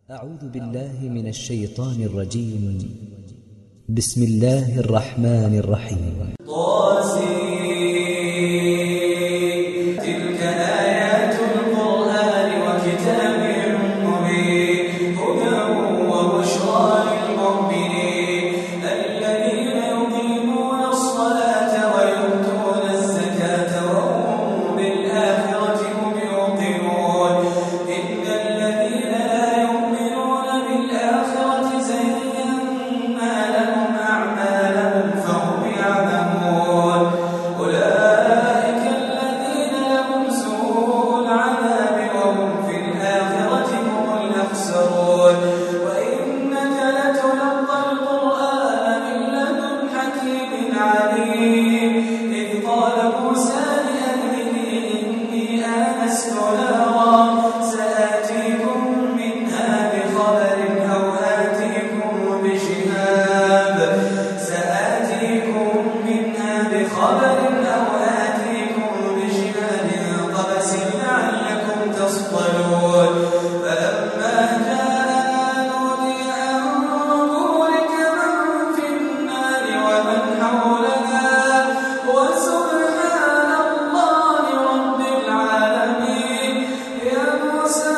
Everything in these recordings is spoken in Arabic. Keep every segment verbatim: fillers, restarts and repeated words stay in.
أعوذ بالله من الشيطان الرجيم. بسم الله الرحمن الرحيم. تلك آيات القرآن وكتاب مبين هدى وبشرى للمؤمنين الذين يقيمون الصلاة ويؤتون الزكاة وهم بالآخرة هم يوقنون إن الذين لا يؤمنون بالآخرة زينا لهم أعمالهم فهم يعلمون أولئك الذين لهم سوء العذاب وهم في الآخرة هم الأخسرون وإنك لتلقى القرآن من لدن حكيم عليم إذ قال موسى لأهله إني آنست نارا سآتيكم منها بخبر أو آتيكم بشهاب سآتيكم منها بخبر أو آتيكم بشهاب قبس لعلكم تصطلون فلما جاء نودي أن بورك من في النار ومن حولها وسبحان الله رب العالمين يا موسى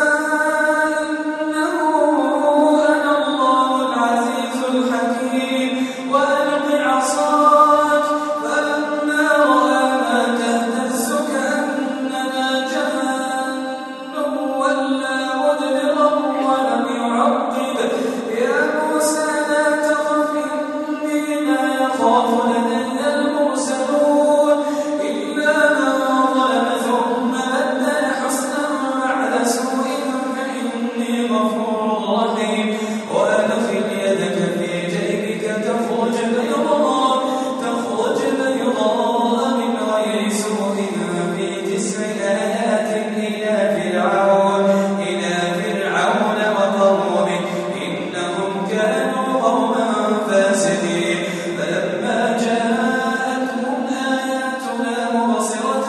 إنه أنا الله العزيز الحكيم وألق عصاك فلما رآها تهتز كأنها جان ولا مدبرا ولم يعقب يا موسى لا تخف إني لا يخاف لدي المرسلون إلا من ظلم ثم بدل حسنا بعد سوء فإني غفور رحيم وأدخل يدك في جيبك تخرج بيضاء تخرج بيضاء من غير سوء في تسع آيات إلى فرعون إلى فرعون وقومه إنهم كانوا قوما فاسدين فلما جاءتهم آياتنا مبصرة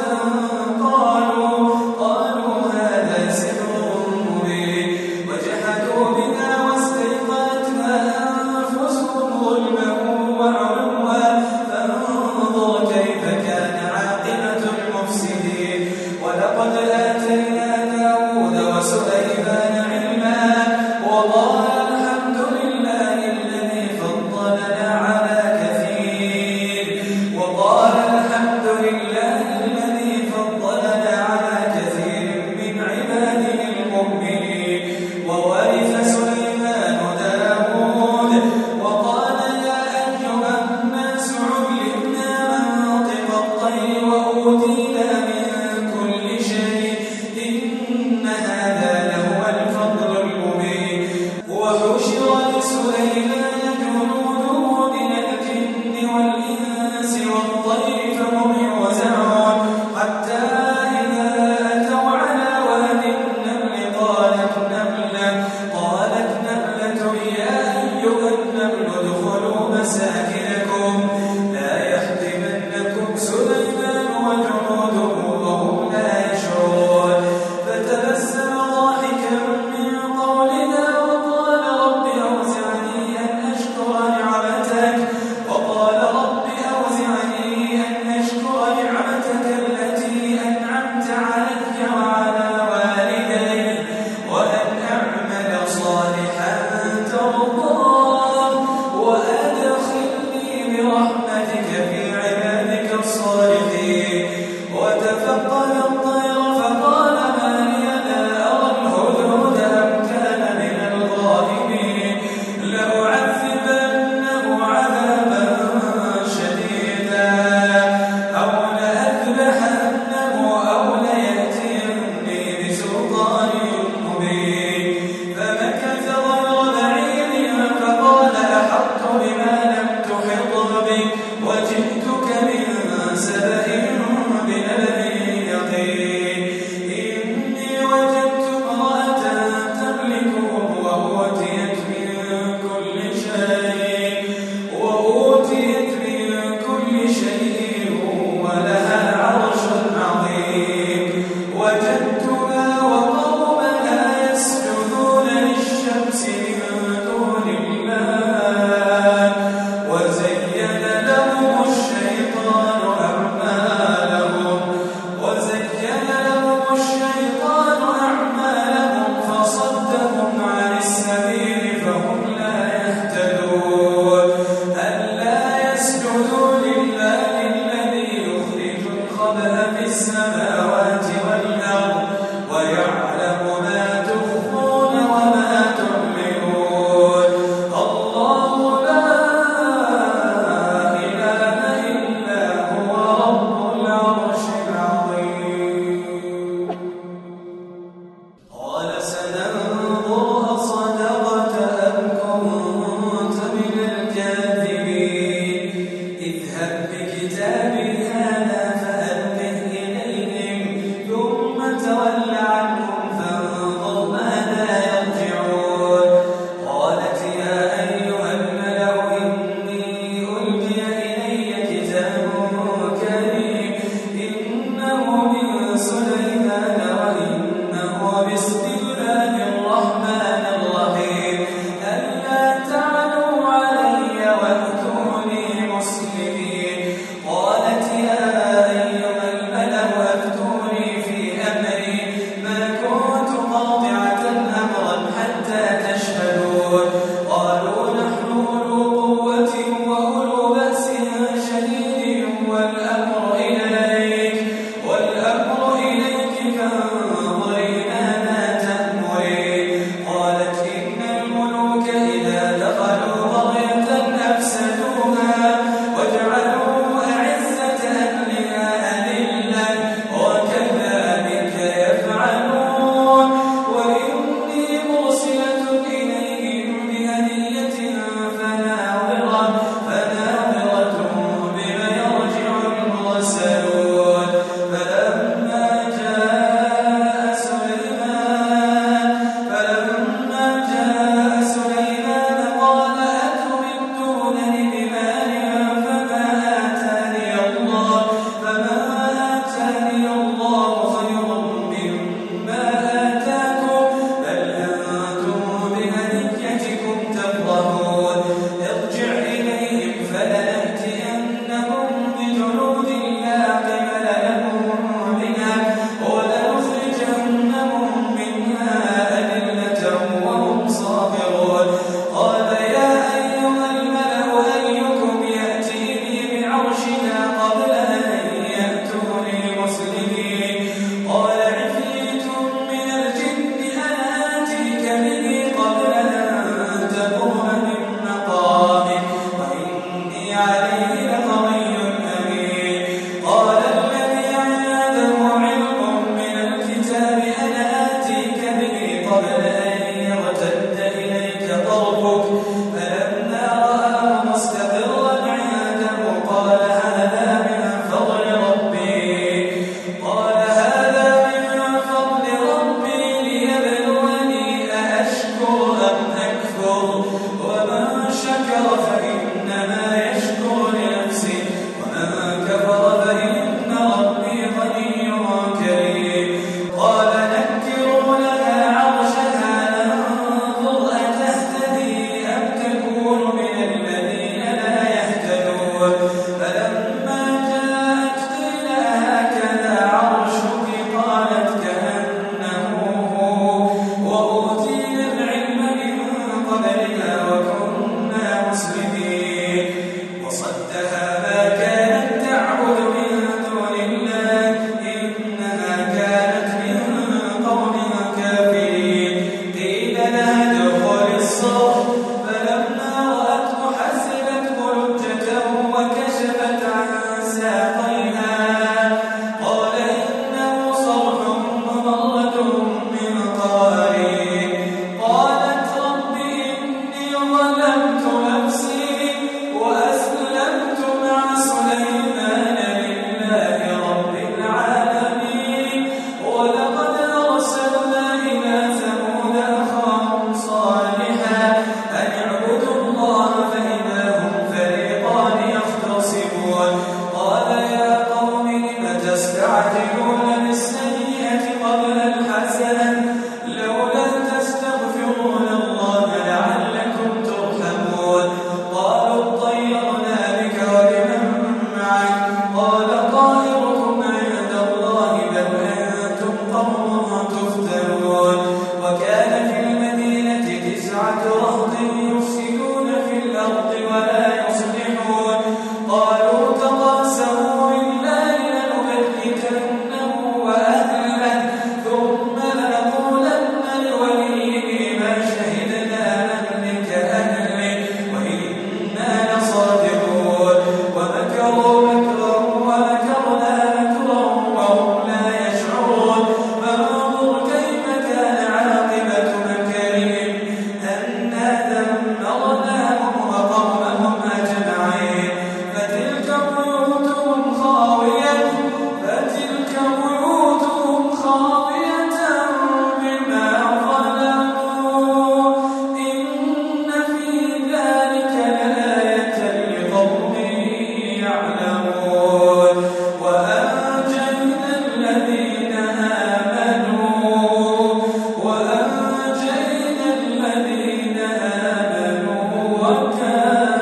قالوا قالوا هذا سحر مبين وجحدوا بها واستيقنتها أنفسهم ظلما وعلوا فانظر كيف كان عاقبة المفسدين ولقد آتينا داود وسليمان علما وقال الحمد لله الذي فضلنا على كثير وقال الحمد لله الذي فضلنا على كثير من عباده المؤمنين وورث سليمان داود وقال يا أيها الناس علمنا منطق الطير وأوتينا من كل شيء إن هذا لهو الفضل المبين وحشر لسليمان جنوده من الجن والإنس والطير فهم يوزعون حتى إذا أتوا على واد النمل قالت نملة قالت نملة يا أيها النمل ادخلوا مساكنكم لا يحطمنكم سليمان وجنوده وهم لا يشعرون فتبسم ضاحكا من قولها وقال رب أوزعني أن أشكر نعمتك وقال رب أوزعني أن أشكر نعمتك التي أنعمت علي وعلى والدي وأن أعمل صالحا ترضاه وأدخلني برحمتك في عبادك الصالحين وتفقد الطير فقال ما لي لا أرى الهدهد أم كان من الغائبين لأعذبنه عذابا شديدا أو لأذبحنه أو ليأتيني بسلطان مبين فمكث غير بعيد وكان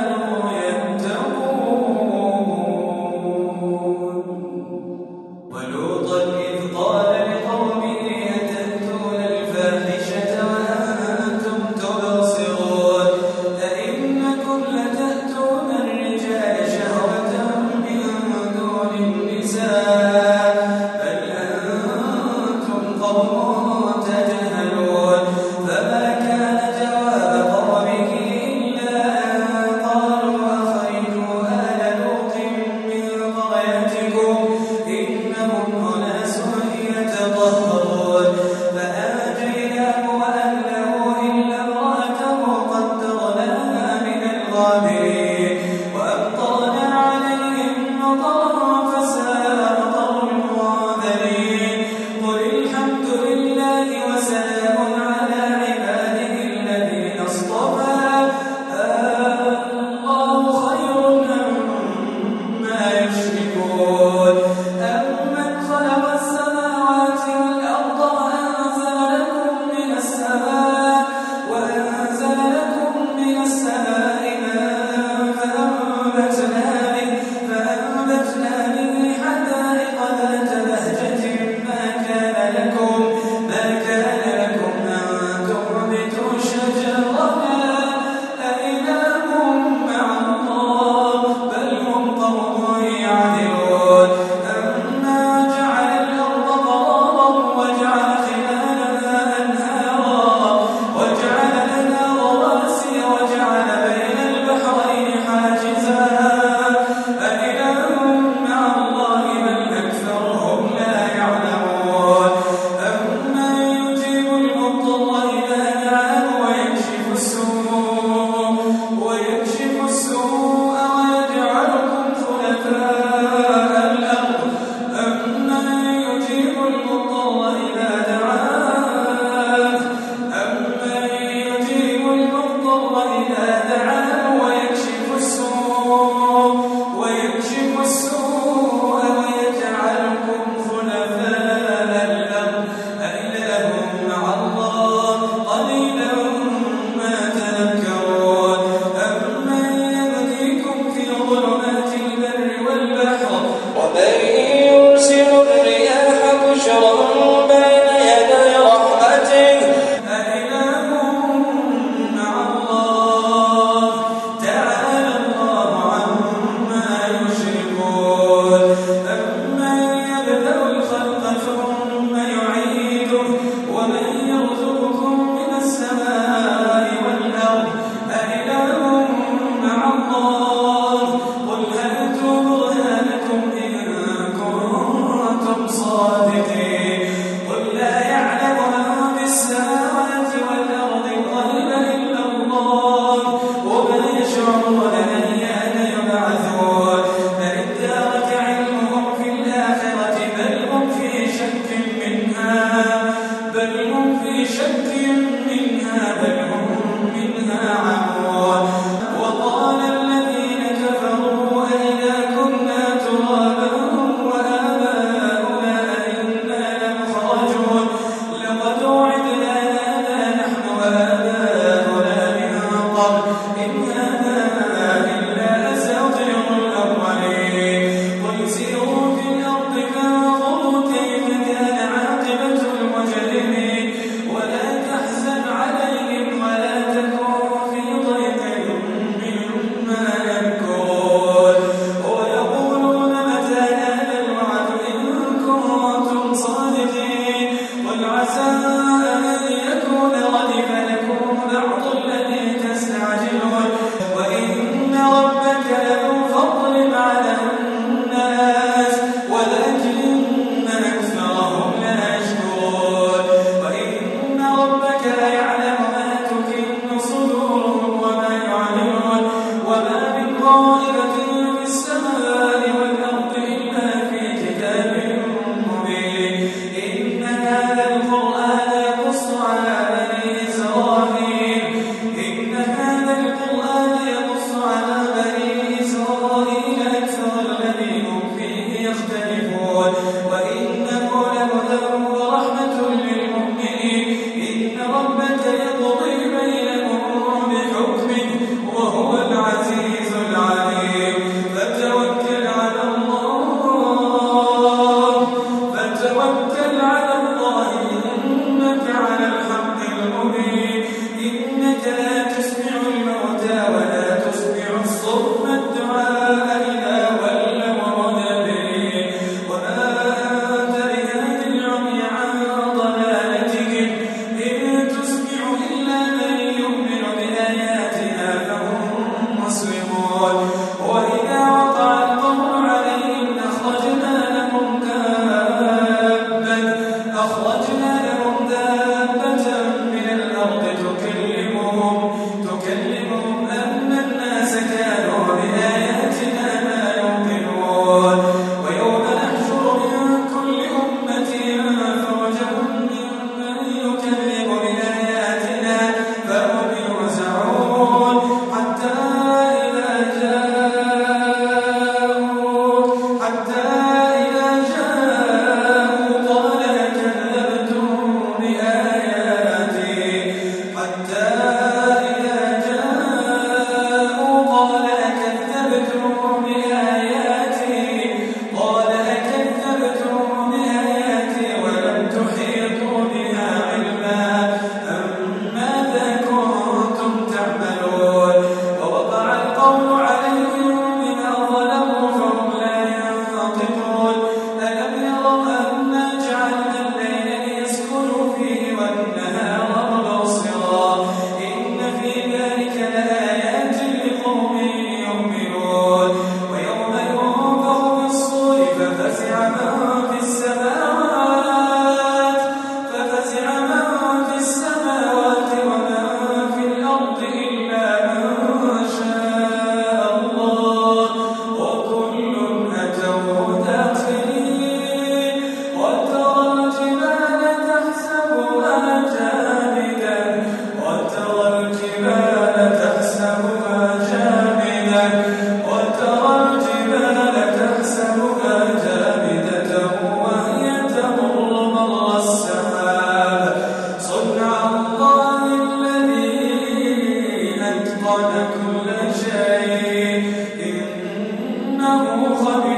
أتقن كل شيء إنه خبير